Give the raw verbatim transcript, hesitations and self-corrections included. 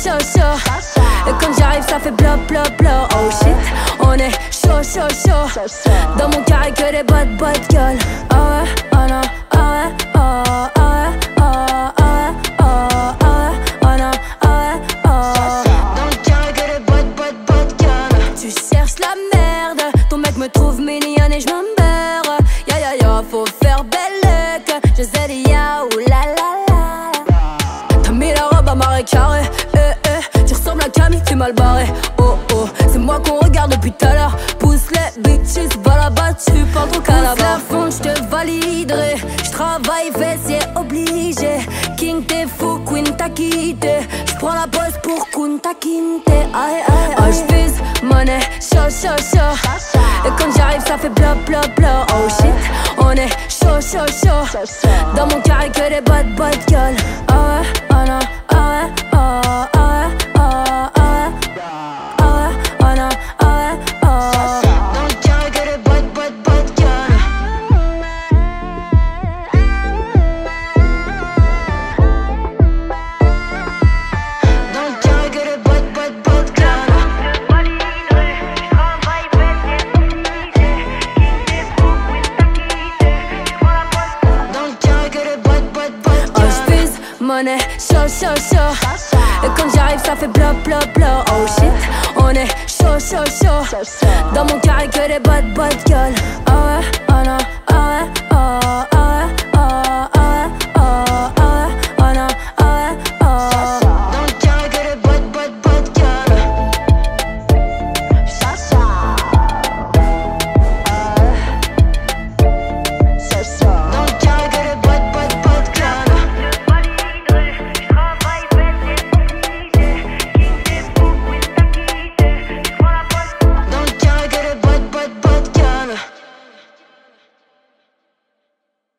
chaud, chaud. Et quand j'arrive ça fait bla bla bla. Oh shit, on est chaud, chaud, chaud. Dans mon carré que des bottes, bottes gueule. Oh ouais, oh non, oh ouais, oh, oh ouais, oh, oh ouais, oh, oh ouais, oh non, oh ouais, oh. Dans le carré que des bottes, bottes, bottes gueule. Tu cherches la merde, ton mec me trouve mignonne et je m'emberre. Ya ya ya, faut faire belle que je sais des ya ou la la la. T'as mis la robe à marée carré, eh eh. Tu ressembles à Camille, t'es mal barré. Oh oh, c'est moi qu'on regarde depuis tout à l'heure. Pousse les bitches, va là-bas, tu parles trop qu'à la barre. La fonte, j'te validerai. J'travaille fessier obligé. King t'es fou, Queen t'as quitté. J'prends la pause pour Kunta Kinte. Aïe aïe aïe. Oh j'vise monnaie, chaud chaud chaud. Et quand j'arrive ça fait bla bla bla. Oh shit, on est chaud chaud chaud. Dans mon carré que des bottes bottes gueule. Oh ouais, oh non, oh ouais, oh, oh ouais, oh, oh ouais, oh ouais, oh non, oh ouais, oh. Dans le carré que des bottes bottes bottes gueule. Dans le carré que des bottes bottes bottes gueule. Monnaie, chaud, chaud, chaud. Et quand j'arrive ça fait bla bla bla. Oh shit, on est chaud, chaud, chaud. Dans mon carré que des bottes, bottes gueule. Oh ouais, oh non.